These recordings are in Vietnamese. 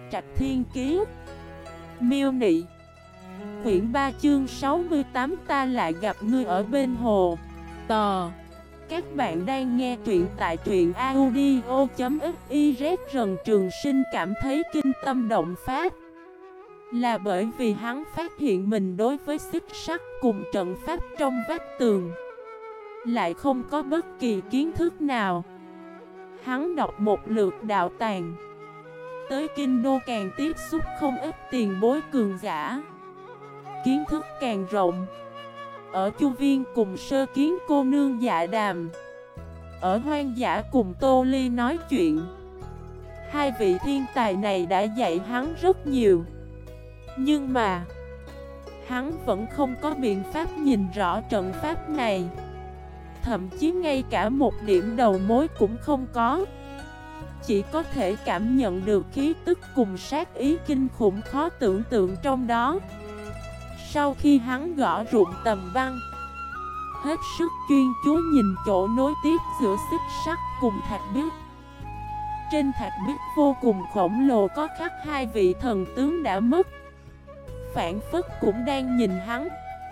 Trạch Thiên Kiế. Miêu Nị. Quyển 3 chương 68 ta lại gặp ngươi ở bên hồ. Tò. Các bạn đang nghe truyện tại truyện audio.xyz. Rần Trường Sinh cảm thấy kinh tâm động phát, là bởi vì hắn phát hiện mình đối với xích sắt cùng trận pháp trong vách tường lại không có bất kỳ kiến thức nào. Hắn đọc một lượt đạo tàng, tới kinh đô càng tiếp xúc không ít tiền bối cường giả, kiến thức càng rộng. Ở Chu Viên cùng Sơ Kiến cô nương Dạ Đàm, ở Hoang Dã cùng Tô Ly nói chuyện. Hai vị thiên tài này đã dạy hắn rất nhiều, nhưng mà hắn vẫn không có biện pháp nhìn rõ trận pháp này. Thậm chí ngay cả một điểm đầu mối cũng không có, chỉ có thể cảm nhận được khí tức cùng sát ý kinh khủng khó tưởng tượng trong đó. Sau khi hắn gõ rụng tầm văn, hết sức chuyên chú nhìn chỗ nối tiếp giữa xích sắt cùng thạch bích. Trên thạch bích vô cùng khổng lồ có khắc hai vị thần tướng đã mất, phản phất cũng đang nhìn hắn.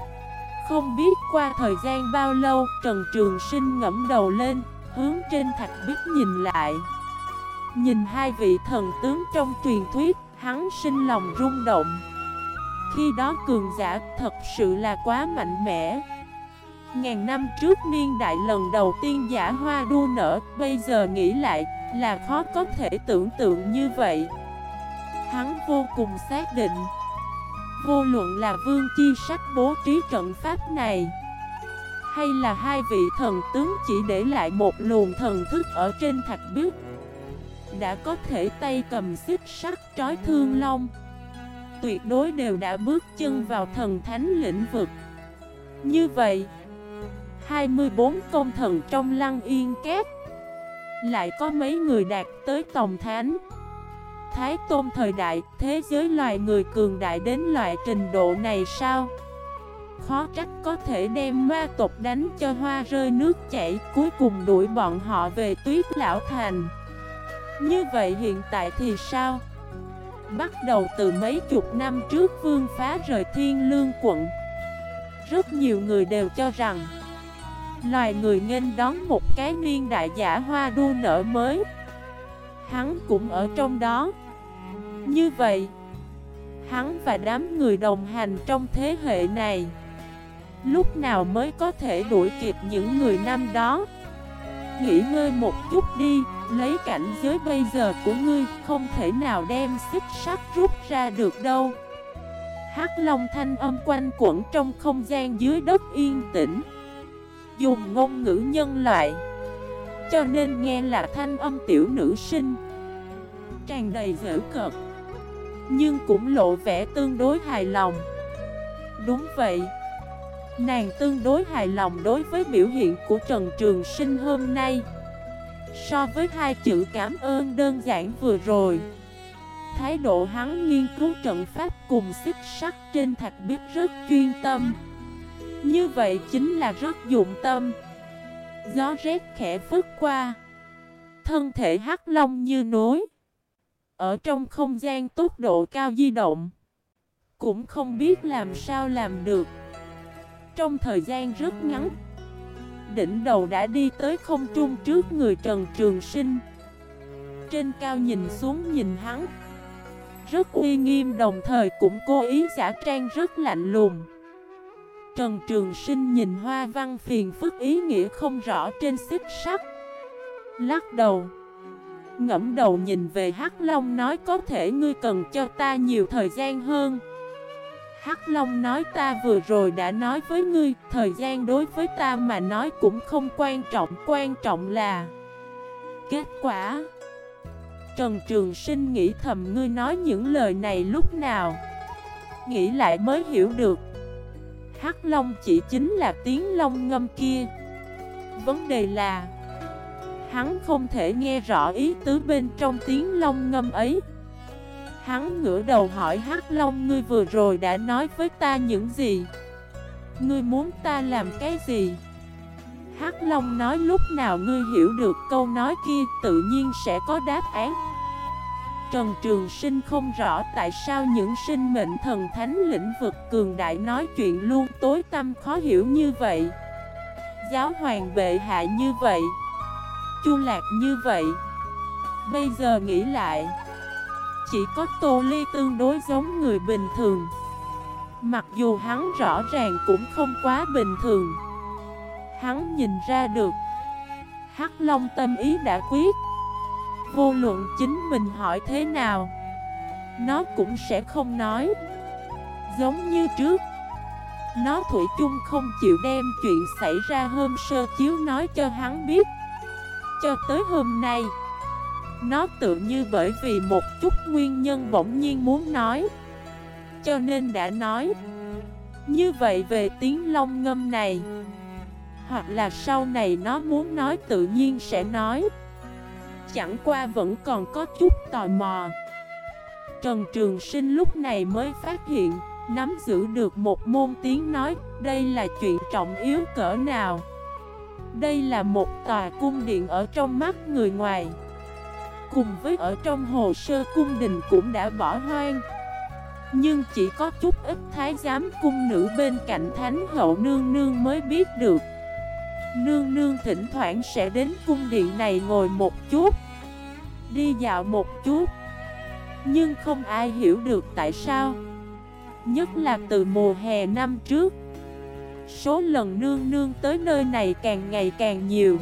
Không biết qua thời gian bao lâu, Trần Trường Sinh ngẫm đầu lên, hướng trên thạch bích nhìn lại. Nhìn hai vị thần tướng trong truyền thuyết, hắn sinh lòng rung động. Khi đó cường giả thật sự là quá mạnh mẽ. Ngàn năm trước niên đại lần đầu tiên giả hoa đua nở, bây giờ nghĩ lại là khó có thể tưởng tượng như vậy. Hắn vô cùng xác định, vô luận là Vương Chi Sách bố trí trận pháp này, hay là hai vị thần tướng chỉ để lại một luồng thần thức ở trên thạch bích, đã có thể tay cầm xích sắt trói Thương Long, tuyệt đối đều đã bước chân vào thần thánh lĩnh vực. Như vậy, 24 công thần trong Lăng Yên Cát, lại có mấy người đạt tới tòng thánh. Thái Tôn thời đại, thế giới loài người cường đại đến loại trình độ này sao? Khó trách có thể đem ma tộc đánh cho hoa rơi nước chảy, cuối cùng đuổi bọn họ về Tuyết Lão Thành. Như vậy hiện tại thì sao? Bắt đầu từ mấy chục năm trước Vương Phá rời Thiên Lương quận, rất nhiều người đều cho rằng loài người nghênh đón một cái niên đại giả hoa đua nở mới. Hắn cũng ở trong đó. Như vậy, hắn và đám người đồng hành trong thế hệ này, lúc nào mới có thể đuổi kịp những người năm đó? Nghỉ ngơi một chút đi, lấy cảnh giới bây giờ của ngươi, không thể nào đem xích sắt rút ra được đâu. Hắc Long thanh âm quanh quẩn trong không gian dưới đất yên tĩnh, dùng ngôn ngữ nhân loại, cho nên nghe là thanh âm tiểu nữ sinh, tràn đầy giễu cợt, nhưng cũng lộ vẻ tương đối hài lòng. Đúng vậy, nàng tương đối hài lòng đối với biểu hiện của Trần Trường Sinh hôm nay. So với hai chữ cảm ơn đơn giản vừa rồi, thái độ hắn nghiên cứu trận pháp cùng xích sắt trên thạch bích rất chuyên tâm. Như vậy chính là rất dụng tâm. Gió rét khẽ phất qua, thân thể hắc long như núi, ở trong không gian tốc độ cao di động, cũng không biết làm sao làm được. Trong thời gian rất ngắn, đỉnh đầu đã đi tới không trung trước người Trần Trường Sinh. Trên cao nhìn xuống nhìn hắn, rất uy nghiêm, đồng thời cũng cố ý giả trang rất lạnh lùng. Trần Trường Sinh nhìn hoa văn phiền phức ý nghĩa không rõ trên xích sắt, lắc đầu, ngẫm đầu nhìn về Hắc Long nói có thể ngươi cần cho ta nhiều thời gian hơn. Hắc Long nói ta vừa rồi đã nói với ngươi, thời gian đối với ta mà nói cũng không quan trọng là kết quả. Trần Trường Sinh nghĩ thầm ngươi nói những lời này lúc nào? Nghĩ lại mới hiểu được, Hắc Long chỉ chính là tiếng long ngâm kia. Vấn đề là hắn không thể nghe rõ ý tứ bên trong tiếng long ngâm ấy. Hắn ngửa đầu hỏi Hắc Long ngươi vừa rồi đã nói với ta những gì? Ngươi muốn ta làm cái gì? Hắc Long nói lúc nào ngươi hiểu được câu nói kia tự nhiên sẽ có đáp án. Trần Trường Sinh không rõ tại sao những sinh mệnh thần thánh lĩnh vực cường đại nói chuyện luôn tối tăm khó hiểu như vậy. Giáo hoàng bệ hạ như vậy, Chu Lạc như vậy. Bây giờ nghĩ lại, chỉ có Tô Ly tương đối giống người bình thường. Mặc dù hắn rõ ràng cũng không quá bình thường. Hắn nhìn ra được Hắc Long tâm ý đã quyết. Vô luận chính mình hỏi thế nào, nó cũng sẽ không nói. Giống như trước, nó thủy chung không chịu đem chuyện xảy ra hôm sơ chiếu nói cho hắn biết. Cho tới hôm nay, nó tự như bởi vì một chút nguyên nhân bỗng nhiên muốn nói, cho nên đã nói. Như vậy về tiếng long ngâm này, hoặc là sau này nó muốn nói tự nhiên sẽ nói. Chẳng qua vẫn còn có chút tò mò. Trần Trường Sinh lúc này mới phát hiện, nắm giữ được một môn tiếng nói. Đây là chuyện trọng yếu cỡ nào. Đây là một tòa cung điện ở trong mắt người ngoài, cùng với ở trong hồ sơ cung đình cũng đã bỏ hoang. Nhưng chỉ có chút ít thái giám cung nữ bên cạnh Thánh hậu nương nương mới biết được. Nương nương thỉnh thoảng sẽ đến cung điện này ngồi một chút, đi dạo một chút. Nhưng không ai hiểu được tại sao. Nhất là từ mùa hè năm trước, số lần nương nương tới nơi này càng ngày càng nhiều.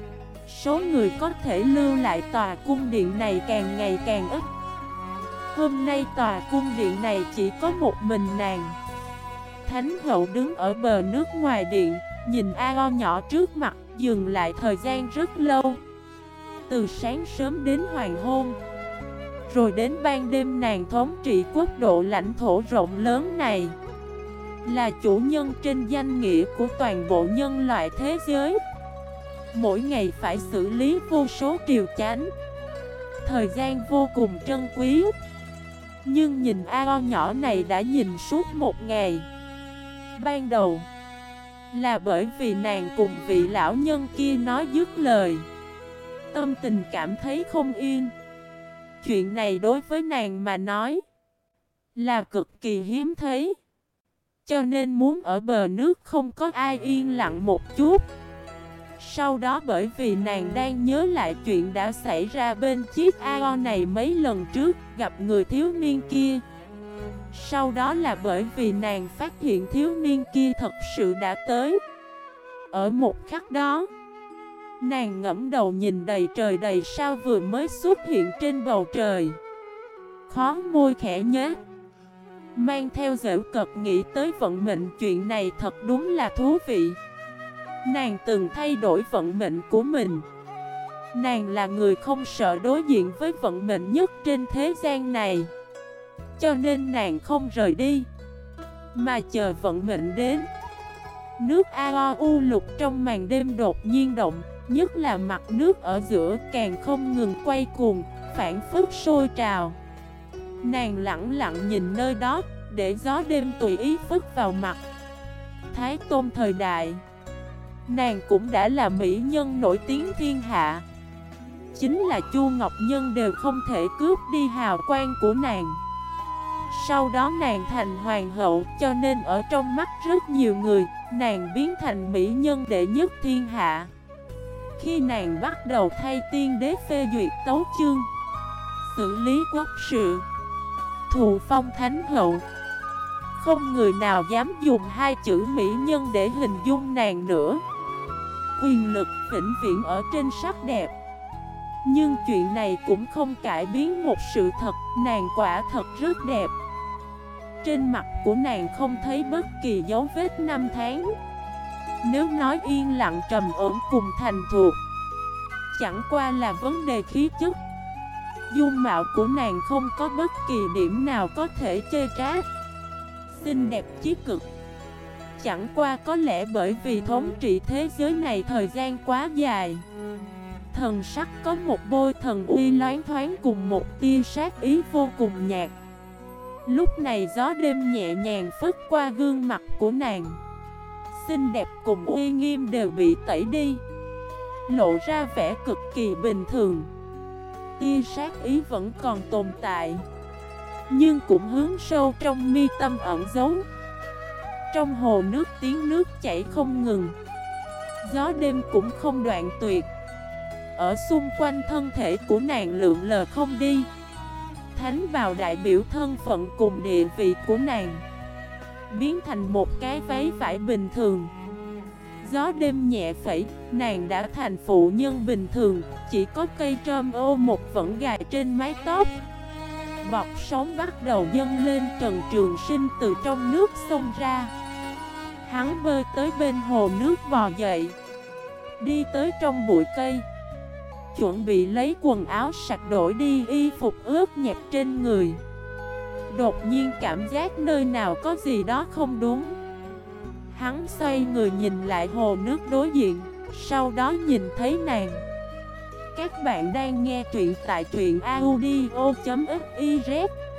Số người có thể lưu lại tòa cung điện này càng ngày càng ít. Hôm nay tòa cung điện này chỉ có một mình nàng. Thánh hậu đứng ở bờ nước ngoài điện, nhìn ao nhỏ trước mặt, dừng lại thời gian rất lâu. Từ sáng sớm đến hoàng hôn, rồi đến ban đêm nàng thống trị quốc độ lãnh thổ rộng lớn này, là chủ nhân trên danh nghĩa của toàn bộ nhân loại thế giới. Mỗi ngày phải xử lý vô số triều chánh, thời gian vô cùng trân quý. Nhưng nhìn ao nhỏ này đã nhìn suốt một ngày. Ban đầu là bởi vì nàng cùng vị lão nhân kia nói dứt lời, tâm tình cảm thấy không yên. Chuyện này đối với nàng mà nói là cực kỳ hiếm thấy, cho nên muốn ở bờ nước không có ai yên lặng một chút. Sau đó bởi vì nàng đang nhớ lại chuyện đã xảy ra bên chiếc ao này mấy lần trước, gặp người thiếu niên kia. Sau đó là bởi vì nàng phát hiện thiếu niên kia thật sự đã tới. Ở một khắc đó, nàng ngẫm đầu nhìn đầy trời đầy sao vừa mới xuất hiện trên bầu trời, khó môi khẽ nhếch, mang theo giễu cợt nghĩ tới vận mệnh. Chuyện này thật đúng là thú vị. Nàng từng thay đổi vận mệnh của mình. Nàng là người không sợ đối diện với vận mệnh nhất trên thế gian này, cho nên nàng không rời đi, mà chờ vận mệnh đến. Nước ao u lục trong màn đêm đột nhiên động, nhất là mặt nước ở giữa càng không ngừng quay cuồng, phản phất sôi trào. Nàng lặng lặng nhìn nơi đó, để gió đêm tùy ý phất vào mặt. Thái Tôn thời đại, nàng cũng đã là mỹ nhân nổi tiếng thiên hạ. Chính là Chu Ngọc Nhân đều không thể cướp đi hào quang của nàng. Sau đó nàng thành hoàng hậu, cho nên ở trong mắt rất nhiều người, nàng biến thành mỹ nhân đệ nhất thiên hạ. Khi nàng bắt đầu thay tiên đế phê duyệt tấu chương, xử lý quốc sự, thụ phong thánh hậu, không người nào dám dùng hai chữ mỹ nhân để hình dung nàng nữa. Quyền lực vĩnh viễn ở trên sắc đẹp. Nhưng chuyện này cũng không cải biến một sự thật, nàng quả thật rất đẹp. Trên mặt của nàng không thấy bất kỳ dấu vết năm tháng. Nếu nói yên lặng trầm ổn cùng thành thuộc, chẳng qua là vấn đề khí chất. Dung mạo của nàng không có bất kỳ điểm nào có thể chê trách, xinh đẹp chí cực. Chẳng qua có lẽ bởi vì thống trị thế giới này thời gian quá dài, thần sắc có một bôi thần uy loáng thoáng cùng một tia sát ý vô cùng nhạt. Lúc này gió đêm nhẹ nhàng phất qua gương mặt của nàng, xinh đẹp cùng uy nghiêm đều bị tẩy đi, lộ ra vẻ cực kỳ bình thường. tia sát ý vẫn còn tồn tại, nhưng cũng hướng sâu trong mi tâm ẩn giấu. Trong hồ nước tiếng nước chảy không ngừng, gió đêm cũng không đoạn tuyệt. Ở xung quanh thân thể của nàng lượn lờ không đi. Thánh bào đại biểu thân phận cùng địa vị của nàng, biến thành một cái váy vải bình thường. Gió đêm nhẹ phẩy, nàng đã thành phụ nhân bình thường, chỉ có cây trơm ô một vẫn gài trên mái tóc. Bọt sóng bắt đầu dâng lên, Trần Trường Sinh từ trong nước xông ra. Hắn bơi tới bên hồ nước bò dậy, đi tới trong bụi cây, chuẩn bị lấy quần áo sạch đổi đi y phục ướt nhẹp trên người. Đột nhiên cảm giác nơi nào có gì đó không đúng. Hắn xoay người nhìn lại hồ nước đối diện, sau đó nhìn thấy nàng. Các bạn đang nghe truyện tại truyện audio.fif